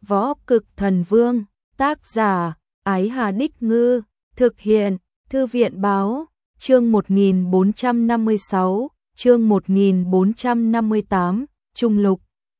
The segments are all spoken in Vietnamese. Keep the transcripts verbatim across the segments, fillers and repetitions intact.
Võ Cực Thần Vương, tác giả, Ái Hà Đích Ngư, thực hiện, Thư viện Báo, chương một nghìn bốn trăm năm mươi sáu, chương một nghìn bốn trăm năm mươi tám, Trung Lục.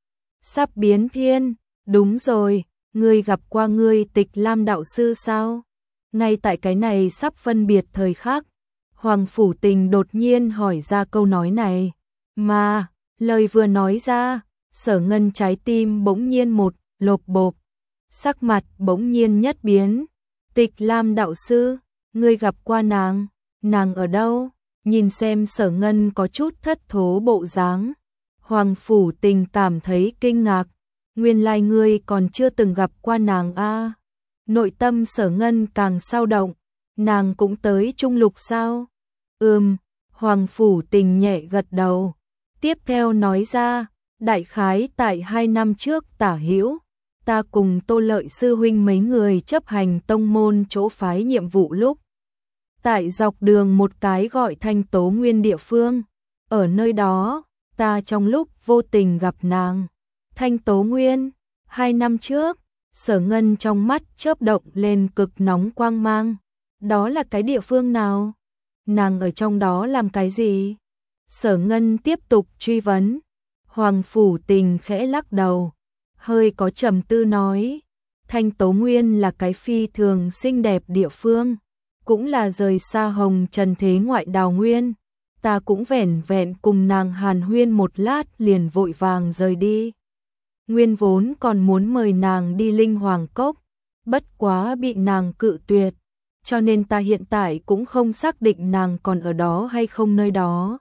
Sắp biến thiên, đúng rồi, ngươi gặp qua ngươi Tịch Lam đạo sư sao? Ngay tại cái này sắp phân biệt thời khắc, Hoàng Phủ Tình đột nhiên hỏi ra câu nói này, mà, lời vừa nói ra, Sở Ngân trái tim bỗng nhiên một lộp bộp, sắc mặt bỗng nhiên nhất biến. Tịch Lam đạo sư, ngươi gặp qua nàng, nàng ở đâu? Nhìn xem Sở Ngân có chút thất thố bộ dáng, Hoàng Phủ Tình cảm thấy kinh ngạc, nguyên lai ngươi còn chưa từng gặp qua nàng a. À. Nội tâm Sở Ngân càng sao động, nàng cũng tới Trung Lục sao? Ừm, Hoàng Phủ Tình nhẹ gật đầu, tiếp theo nói ra, đại khái tại hai năm trước tả hữu, ta cùng Tô Lợi sư huynh mấy người chấp hành tông môn chỗ phái nhiệm vụ lúc. Tại dọc đường một cái gọi Thanh Tố Nguyên địa phương, ở nơi đó, ta trong lúc vô tình gặp nàng. Thanh Tố Nguyên, hai năm trước, Sở Ngân trong mắt chớp động lên cực nóng quang mang. Đó là cái địa phương nào? Nàng ở trong đó làm cái gì? Sở Ngân tiếp tục truy vấn. Hoàng Phủ Tình khẽ lắc đầu, hơi có trầm tư nói, Thanh Tố Nguyên là cái phi thường xinh đẹp địa phương, cũng là rời xa hồng trần thế ngoại đào nguyên, ta cũng vẻn vẹn cùng nàng hàn huyên một lát liền vội vàng rời đi. Nguyên vốn còn muốn mời nàng đi Linh Hoàng Cốc, bất quá bị nàng cự tuyệt, cho nên ta hiện tại cũng không xác định nàng còn ở đó hay không nơi đó.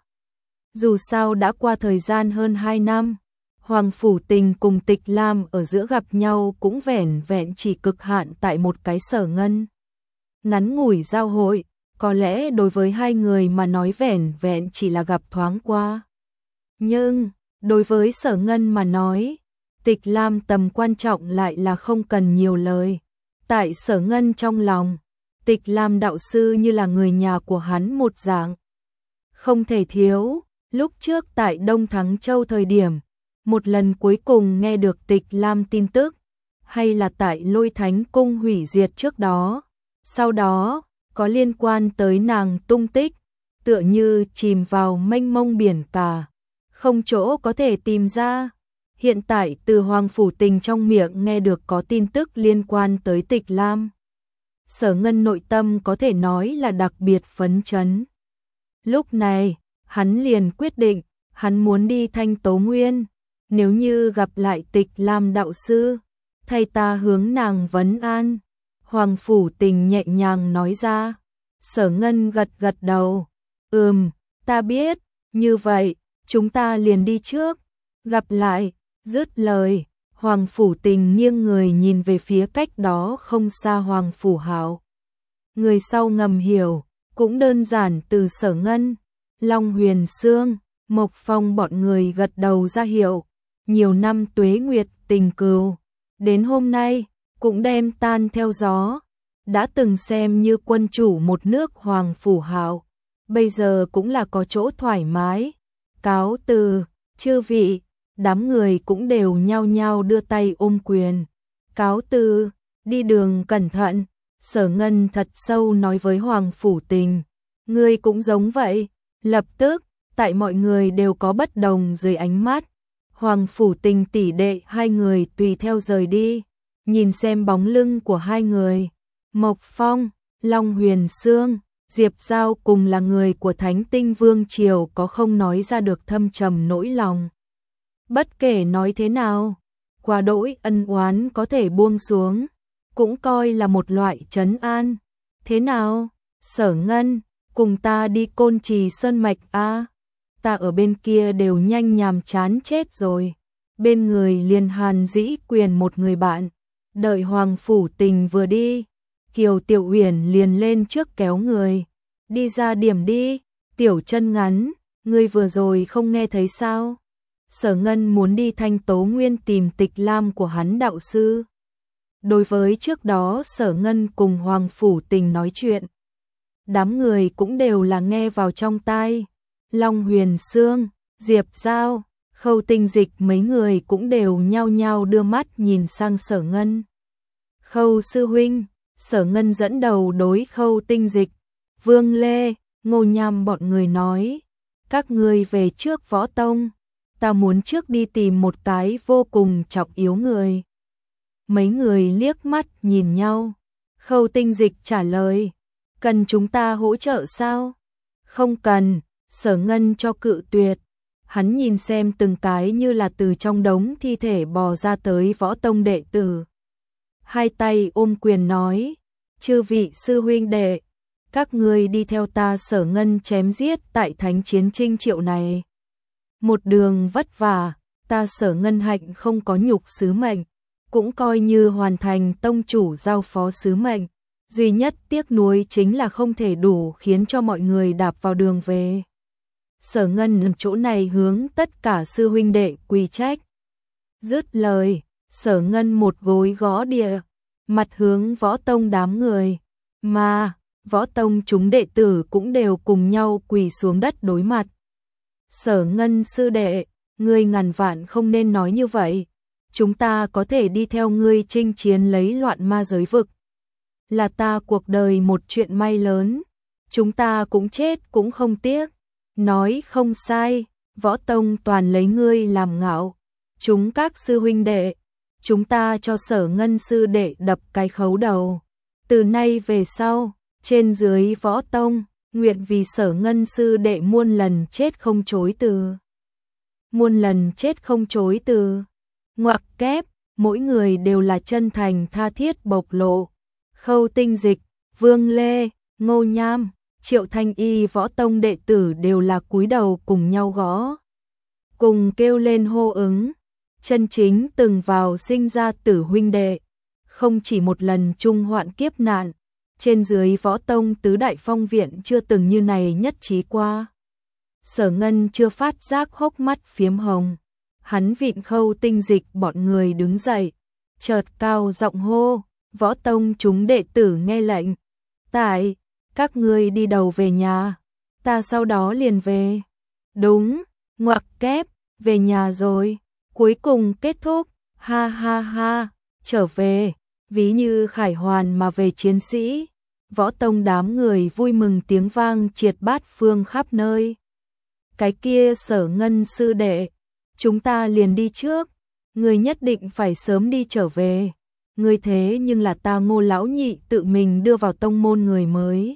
Dù sao đã qua thời gian hơn hai năm, Hoàng Phủ Tình cùng Tịch Lam ở giữa gặp nhau cũng vẻn vẹn chỉ cực hạn tại một cái Sở Ngân. Ngắn ngủi giao hội, có lẽ đối với hai người mà nói vẻn vẹn chỉ là gặp thoáng qua. Nhưng, đối với Sở Ngân mà nói, Tịch Lam tầm quan trọng lại là không cần nhiều lời. Tại Sở Ngân trong lòng, Tịch Lam đạo sư như là người nhà của hắn một dạng. Không thể thiếu, lúc trước tại Đông Thắng Châu thời điểm, một lần cuối cùng nghe được Tịch Lam tin tức, hay là tại Lôi Thánh Cung hủy diệt trước đó. Sau đó, có liên quan tới nàng tung tích, tựa như chìm vào mênh mông biển cả, không chỗ có thể tìm ra. Hiện tại từ Hoàng Phủ Tình trong miệng nghe được có tin tức liên quan tới Tịch Lam. Sở Ngân nội tâm có thể nói là đặc biệt phấn chấn. Lúc này, hắn liền quyết định, hắn muốn đi Thanh Tố Nguyên, nếu như gặp lại Tịch Lam đạo sư, thay ta hướng nàng vấn an. Hoàng Phủ Tình nhẹ nhàng nói ra. Sở Ngân gật gật đầu, ừm, ta biết, như vậy, chúng ta liền đi trước, gặp lại. Dứt lời, Hoàng Phủ Tình nghiêng người nhìn về phía cách đó không xa Hoàng Phủ Hạo. Người sau ngầm hiểu, cũng đơn giản từ Sở Ngân, Long Huyền Sương, Mộc Phong bọn người gật đầu ra hiệu. Nhiều năm tuế nguyệt tình cừu, đến hôm nay, cũng đem tan theo gió. Đã từng xem như quân chủ một nước Hoàng Phủ Hạo, bây giờ cũng là có chỗ thoải mái. Cáo từ, chư vị. Đám người cũng đều nhao nhao đưa tay ôm quyền. Cáo từ, đi đường cẩn thận. Sở Ngân thật sâu nói với Hoàng Phủ Tình. Ngươi cũng giống vậy. Lập tức, tại mọi người đều có bất đồng dưới ánh mắt, Hoàng Phủ Tình tỷ đệ hai người tùy theo rời đi. Nhìn xem bóng lưng của hai người, Mộc Phong, Long Huyền Sương, Diệp Giao cùng là người của Thánh Tinh Vương Triều có không nói ra được thâm trầm nỗi lòng. Bất kể nói thế nào, qua đỗi ân oán có thể buông xuống, cũng coi là một loại trấn an. Thế nào, Sở Ngân, cùng ta đi Côn Trì Sơn Mạch a? Ta ở bên kia đều nhanh nhàm chán chết rồi. Bên người liền Hàn Dĩ Quyền một người bạn. Đợi Hoàng Phủ Tình vừa đi, Kiều Tiểu Uyển liền lên trước kéo người. Đi ra điểm đi, Tiểu Chân Ngắn, ngươi vừa rồi không nghe thấy sao? Sở Ngân muốn đi Thanh Tố Nguyên tìm Tịch Lam của hắn đạo sư. Đối với trước đó Sở Ngân cùng Hoàng Phủ Tình nói chuyện, đám người cũng đều là nghe vào trong tai. Long Huyền Sương, Diệp Giao, Khâu Tinh Dịch mấy người cũng đều nhao nhao đưa mắt nhìn sang Sở Ngân. Khâu sư huynh, Sở Ngân dẫn đầu đối Khâu Tinh Dịch, Vương Lê, Ngô Nham bọn người nói, các ngươi về trước võ tông, ta muốn trước đi tìm một cái vô cùng trọng yếu người. Mấy người liếc mắt nhìn nhau, Khâu Tinh Dịch trả lời, cần chúng ta hỗ trợ sao? Không cần, Sở Ngân cho cự tuyệt. Hắn nhìn xem từng cái như là từ trong đống thi thể bò ra tới võ tông đệ tử. Hai tay ôm quyền nói, chư vị sư huynh đệ, các ngươi đi theo ta. Sở Ngân chém giết tại thánh chiến Trinh Triệu này. Một đường vất vả, ta Sở Ngân Hạnh không có nhục sứ mệnh, cũng coi như hoàn thành tông chủ giao phó sứ mệnh. Duy nhất tiếc nuối chính là không thể đủ khiến cho mọi người đạp vào đường về. Sở Ngân chỗ này hướng tất cả sư huynh đệ quỳ trách. Dứt lời, Sở Ngân một gối gõ địa, mặt hướng võ tông đám người, mà võ tông chúng đệ tử cũng đều cùng nhau quỳ xuống đất đối mặt. Sở Ngân sư đệ, ngươi ngàn vạn không nên nói như vậy, chúng ta có thể đi theo ngươi chinh chiến lấy loạn ma giới vực. Là ta cuộc đời một chuyện may lớn, chúng ta cũng chết cũng không tiếc. Nói không sai, võ tông toàn lấy ngươi làm ngạo. Chúng các sư huynh đệ, chúng ta cho Sở Ngân sư đệ đập cái khấu đầu. Từ nay về sau, trên dưới võ tông, nguyện vì Sở Ngân sư đệ muôn lần chết không chối từ. Muôn lần chết không chối từ. Ngoặc kép, mỗi người đều là chân thành tha thiết bộc lộ. Khâu Tinh Dịch, Vương Lê, Ngô Nham, Triệu Thanh Y võ tông đệ tử đều là cúi đầu cùng nhau gõ. Cùng kêu lên hô ứng, chân chính từng vào sinh ra tử huynh đệ. Không chỉ một lần chung hoạn kiếp nạn, trên dưới võ tông tứ đại phong viện chưa từng như này nhất trí qua. Sở Ngân chưa phát giác hốc mắt phiếm hồng. Hắn vịn Khâu Tinh Dịch bọn người đứng dậy, chợt cao giọng hô, võ tông chúng đệ tử nghe lệnh. Tại, các ngươi đi đầu về nhà, ta sau đó liền về. Đúng, ngoặc kép, về nhà rồi, cuối cùng kết thúc, ha ha ha, trở về, ví như khải hoàn mà về chiến sĩ. Võ tông đám người vui mừng tiếng vang triệt bát phương khắp nơi. Cái kia Sở Ngân sư đệ, chúng ta liền đi trước, người nhất định phải sớm đi trở về. Người thế nhưng là ta Ngô lão nhị tự mình đưa vào tông môn người mới.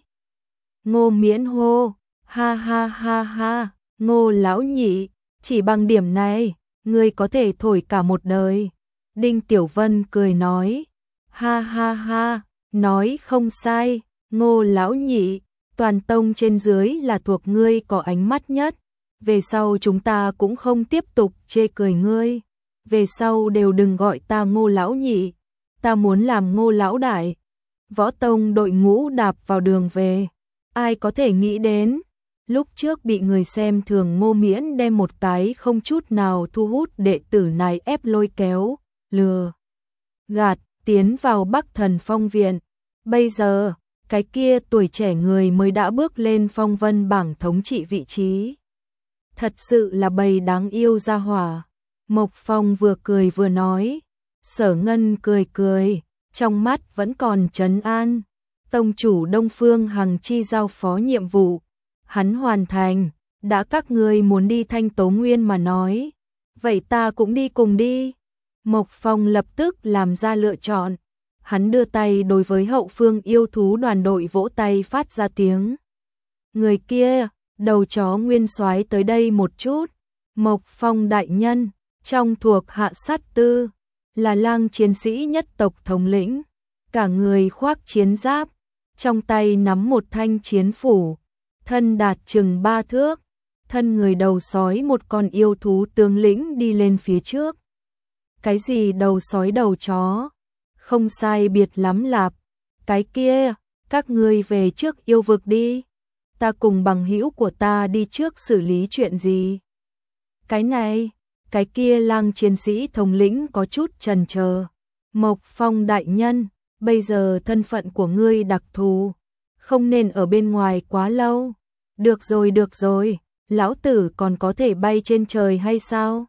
Ngô Miễn hô, ha ha ha ha, Ngô lão nhị, chỉ bằng điểm này, ngươi có thể thổi cả một đời. Đinh Tiểu Vân cười nói, ha ha ha, nói không sai, Ngô lão nhị, toàn tông trên dưới là thuộc ngươi có ánh mắt nhất. Về sau chúng ta cũng không tiếp tục chê cười ngươi. Về sau đều đừng gọi ta Ngô lão nhị, ta muốn làm Ngô lão đại. Võ tông đội ngũ đạp vào đường về. Ai có thể nghĩ đến, lúc trước bị người xem thường Ngô Miễn đem một cái không chút nào thu hút đệ tử này ép lôi kéo, lừa, gạt, tiến vào Bắc Thần Phong Viện. Bây giờ, cái kia tuổi trẻ người mới đã bước lên phong vân bảng thống trị vị trí. Thật sự là bầy đáng yêu ra hỏa. Mộc Phong vừa cười vừa nói, Sở Ngân cười cười, trong mắt vẫn còn trấn an. Tông chủ Đông Phương Hằng chi giao phó nhiệm vụ, hắn hoàn thành, đã các ngươi muốn đi Thanh Tố Nguyên mà nói, vậy ta cũng đi cùng đi. Mộc Phong lập tức làm ra lựa chọn, hắn đưa tay đối với hậu phương yêu thú đoàn đội vỗ tay phát ra tiếng. Người kia, đầu chó Nguyên Soái tới đây một chút. Mộc Phong đại nhân, trong thuộc hạ sát tư, là lang chiến sĩ nhất tộc thống lĩnh, cả người khoác chiến giáp, trong tay nắm một thanh chiến phủ, thân đạt chừng ba thước, thân người đầu sói một con yêu thú tướng lĩnh đi lên phía trước. Cái gì đầu sói đầu chó? Không sai biệt lắm lạp. Cái kia, các ngươi về trước yêu vực đi. Ta cùng bằng hữu của ta đi trước xử lý chuyện gì? Cái này, cái kia lang chiến sĩ thống lĩnh có chút chần chờ. Mộc Phong đại nhân, bây giờ thân phận của ngươi đặc thù, không nên ở bên ngoài quá lâu. Được rồi được rồi, lão tử còn có thể bay trên trời hay sao?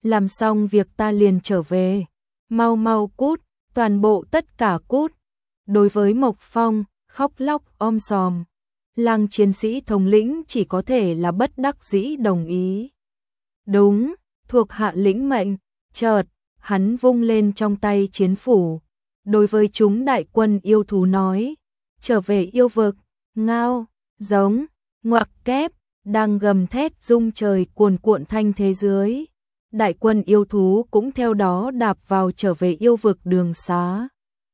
làm xong việc ta liền trở về, mau mau cút, toàn bộ tất cả cút. Đối với Mộc Phong, khóc lóc om sòm, Lăng chiến sĩ thống lĩnh chỉ có thể là bất đắc dĩ đồng ý. Đúng, thuộc hạ lĩnh mệnh. Chợt, hắn vung lên trong tay chiến phủ, đối với chúng đại quân yêu thú nói, trở về yêu vực. Ngao, giống, ngoặc kép, đang gầm thét rung trời cuồn cuộn thanh thế dưới. Đại quân yêu thú cũng theo đó đạp vào trở về yêu vực đường xá.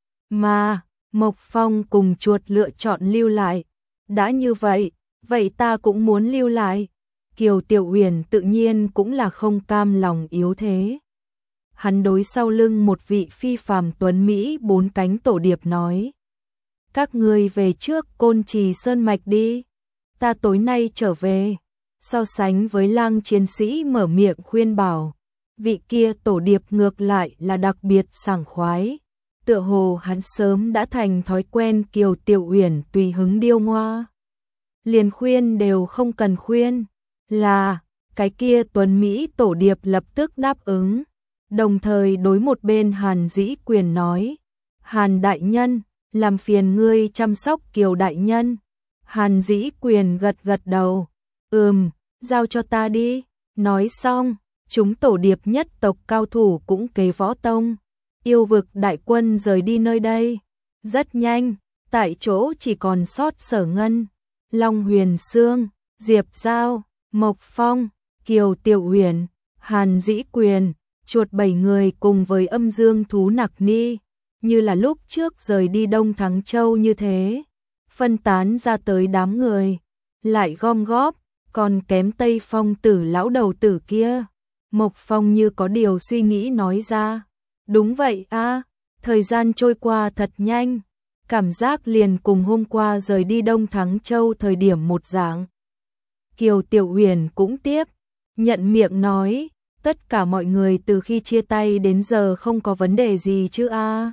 Mà, Mộc Phong cùng chuột lựa chọn lưu lại. Đã như vậy, vậy ta cũng muốn lưu lại. Kiều Tiểu Uyển tự nhiên cũng là không cam lòng yếu thế. Hắn đối sau lưng một vị phi phàm tuấn Mỹ bốn cánh tổ điệp nói. Các ngươi về trước Côn Trì Sơn Mạch đi. Ta tối nay trở về. So sánh với Lăng chiến sĩ mở miệng khuyên bảo. Vị kia tổ điệp ngược lại là đặc biệt sảng khoái. Tựa hồ hắn sớm đã thành thói quen Kiều Tiểu Uyển tùy hứng điêu ngoa. Liền khuyên đều không cần khuyên. Là, cái kia tuấn Mỹ tổ điệp lập tức đáp ứng. Đồng thời đối một bên Hàn Dĩ Quyền nói. Hàn đại nhân, làm phiền ngươi chăm sóc Kiều đại nhân. Hàn Dĩ Quyền gật gật đầu. Ừm, giao cho ta đi. Nói xong, chúng tổ điệp nhất tộc cao thủ cũng kế võ tông. Yêu vực đại quân rời đi nơi đây. Rất nhanh, tại chỗ chỉ còn sót Sở Ngân, Long Huyền Sương, Diệp Giao, Mộc Phong, Kiều Tiểu Uyển, Hàn Dĩ Quyền, chuột bảy người cùng với âm dương thú Nặc Ni, như là lúc trước rời đi Đông Thắng Châu như thế, phân tán ra tới đám người, lại gom góp, còn kém Tây Phong tử lão đầu tử kia. Mộc Phong như có điều suy nghĩ nói ra. Đúng vậy a, thời gian trôi qua thật nhanh, cảm giác liền cùng hôm qua rời đi Đông Thắng Châu thời điểm một dạng. Kiều Tiểu Uyển cũng tiếp, nhận miệng nói, tất cả mọi người từ khi chia tay đến giờ không có vấn đề gì chứ a.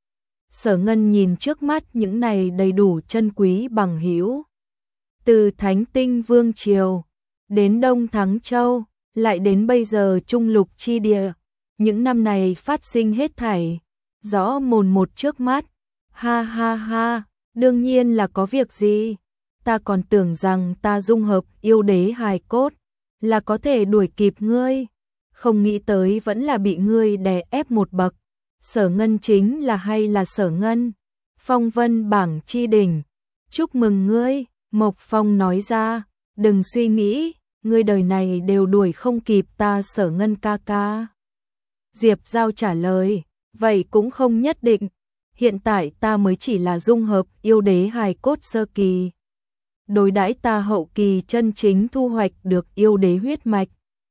Sở Ngân nhìn trước mắt những này đầy đủ chân quý bằng hữu. Từ Thánh Tinh Vương Triều, đến Đông Thắng Châu, lại đến bây giờ Trung Lục Chi Địa. Những năm này phát sinh hết thảy, rõ mồn một trước mắt. Ha ha ha, đương nhiên là có việc gì. Ta còn tưởng rằng ta dung hợp yêu đế hài cốt, là có thể đuổi kịp ngươi. Không nghĩ tới vẫn là bị ngươi đè ép một bậc. Sở Ngân chính là hay là Sở Ngân? Phong vân bảng chi đỉnh. Chúc mừng ngươi, Mộc Phong nói ra. Đừng suy nghĩ, ngươi đời này đều đuổi không kịp ta Sở Ngân ca ca. Diệp Giao trả lời, vậy cũng không nhất định. Hiện tại ta mới chỉ là dung hợp yêu đế hài cốt sơ kỳ. Đối đãi ta hậu kỳ chân chính thu hoạch được yêu đế huyết mạch,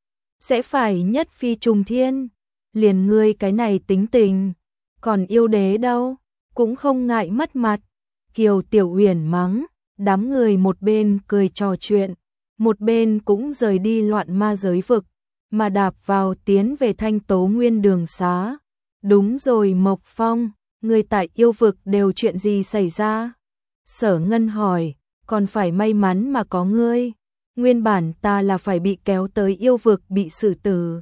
sẽ phải nhất phi trùng thiên. Liền ngươi cái này tính tình, còn yêu đế đâu, cũng không ngại mất mặt. Kiều Tiểu Uyển mắng, đám người một bên cười trò chuyện, một bên cũng rời đi loạn ma giới vực, mà đạp vào tiến về Thanh Tố Nguyên đường xá. Đúng rồi Mộc Phong, người tại yêu vực đều chuyện gì xảy ra? Sở Ngân hỏi, còn phải may mắn mà có ngươi. Nguyên bản ta là phải bị kéo tới yêu vực bị xử tử,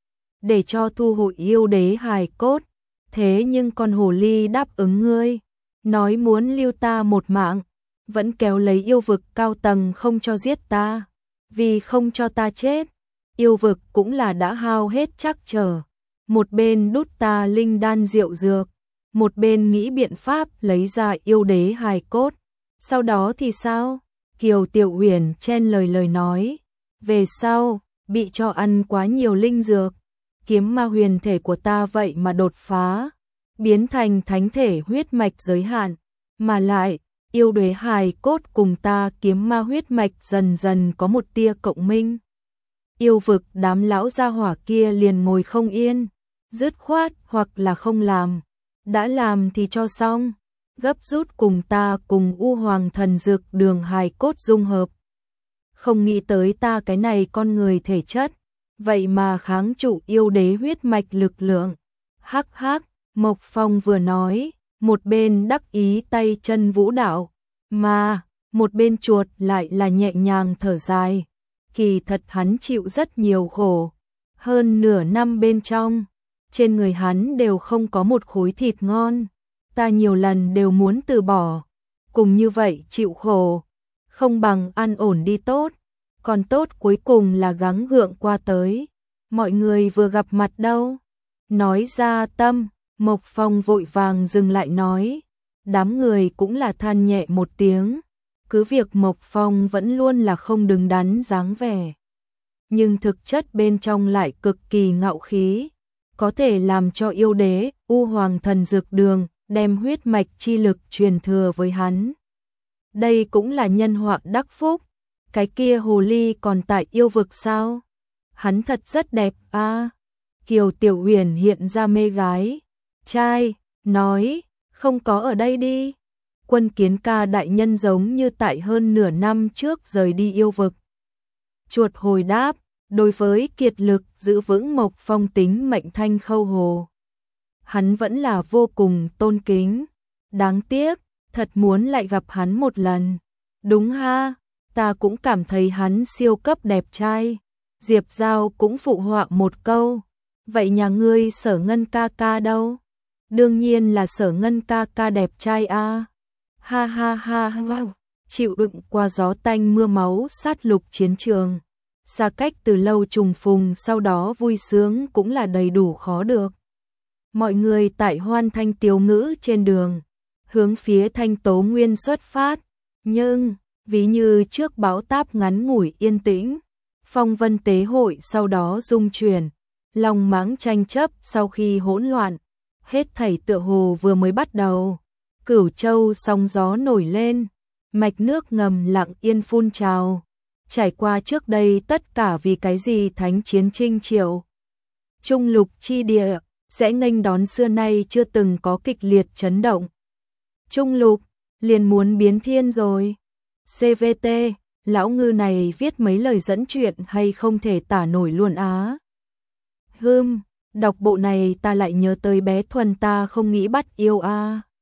để cho thu hồi yêu đế hài cốt. Thế nhưng con hồ ly đáp ứng ngươi, nói muốn lưu ta một mạng, vẫn kéo lấy yêu vực cao tầng không cho giết ta, vì không cho ta chết. Yêu vực cũng là đã hao hết chắc trở, một bên đút ta linh đan rượu dược, một bên nghĩ biện pháp lấy ra yêu đế hài cốt. Sau đó thì sao? Kiều Tiểu Uyển chen lời lời nói, về sau, bị cho ăn quá nhiều linh dược, kiếm ma huyền thể của ta vậy mà đột phá, biến thành thánh thể huyết mạch giới hạn, mà lại, yêu đế hài cốt cùng ta kiếm ma huyết mạch dần dần có một tia cộng minh. Yêu vực đám lão gia hỏa kia liền ngồi không yên, dứt khoát hoặc là không làm, đã làm thì cho xong, gấp rút cùng ta cùng U Hoàng thần dược đường hài cốt dung hợp. Không nghĩ tới ta cái này con người thể chất, vậy mà kháng trụ yêu đế huyết mạch lực lượng. Hắc hắc, Mộc Phong vừa nói, một bên đắc ý tay chân vũ đạo, mà một bên chuột lại là nhẹ nhàng thở dài. Kỳ thật hắn chịu rất nhiều khổ. Hơn nửa năm bên trong, trên người hắn đều không có một khối thịt ngon. Ta nhiều lần đều muốn từ bỏ, cùng như vậy chịu khổ, không bằng ăn ổn đi tốt. Còn tốt cuối cùng là gắng gượng qua tới. Mọi người vừa gặp mặt đâu. Nói ra tâm, Mộc Phong vội vàng dừng lại nói. Đám người cũng là than nhẹ một tiếng. Cứ việc Mộc Phong vẫn luôn là không đứng đắn dáng vẻ, nhưng thực chất bên trong lại cực kỳ ngạo khí, có thể làm cho yêu đế, U Hoàng Thần Dược Đường, đem huyết mạch chi lực truyền thừa với hắn. Đây cũng là nhân họa đắc phúc. Cái kia hồ ly còn tại yêu vực sao? Hắn thật rất đẹp a. À, Kiều Tiểu Huyền hiện ra mê gái. Trai, nói, không có ở đây đi. Quân Kiến Ca đại nhân giống như tại hơn nửa năm trước rời đi yêu vực. Chuột hồi đáp, đối với kiệt lực giữ vững Mộc Phong tính mệnh thanh khâu hồ, hắn vẫn là vô cùng tôn kính. Đáng tiếc, thật muốn lại gặp hắn một lần. Đúng ha, ta cũng cảm thấy hắn siêu cấp đẹp trai. Diệp Giao cũng phụ họa một câu. Vậy nhà ngươi Sở Ngân ca ca đâu? Đương nhiên là Sở Ngân ca ca đẹp trai a. À. Ha ha ha wow. Chịu đựng qua gió tanh mưa máu sát lục chiến trường. Xa cách từ lâu trùng phùng, sau đó vui sướng cũng là đầy đủ khó được. Mọi người tại hoan thanh tiếu ngữ trên đường, hướng phía Thanh Tố Nguyên xuất phát. Nhưng, ví như trước bão táp ngắn ngủi yên tĩnh, phong vân tế hội sau đó rung chuyển, lòng máng tranh chấp sau khi hỗn loạn, hết thảy tựa hồ vừa mới bắt đầu. Cửu Châu sóng gió nổi lên, mạch nước ngầm lặng yên phun trào, trải qua trước đây tất cả vì cái gì thánh chiến trinh triệu. Trung lục chi địa sẽ nghênh đón xưa nay chưa từng có kịch liệt chấn động. Trung lục liền muốn biến thiên rồi. xê vê tê, lão ngư này viết mấy lời dẫn chuyện hay không thể tả nổi luôn á. Hừm, đọc bộ này ta lại nhớ tới bé Thuần ta không nghĩ bắt yêu a. À.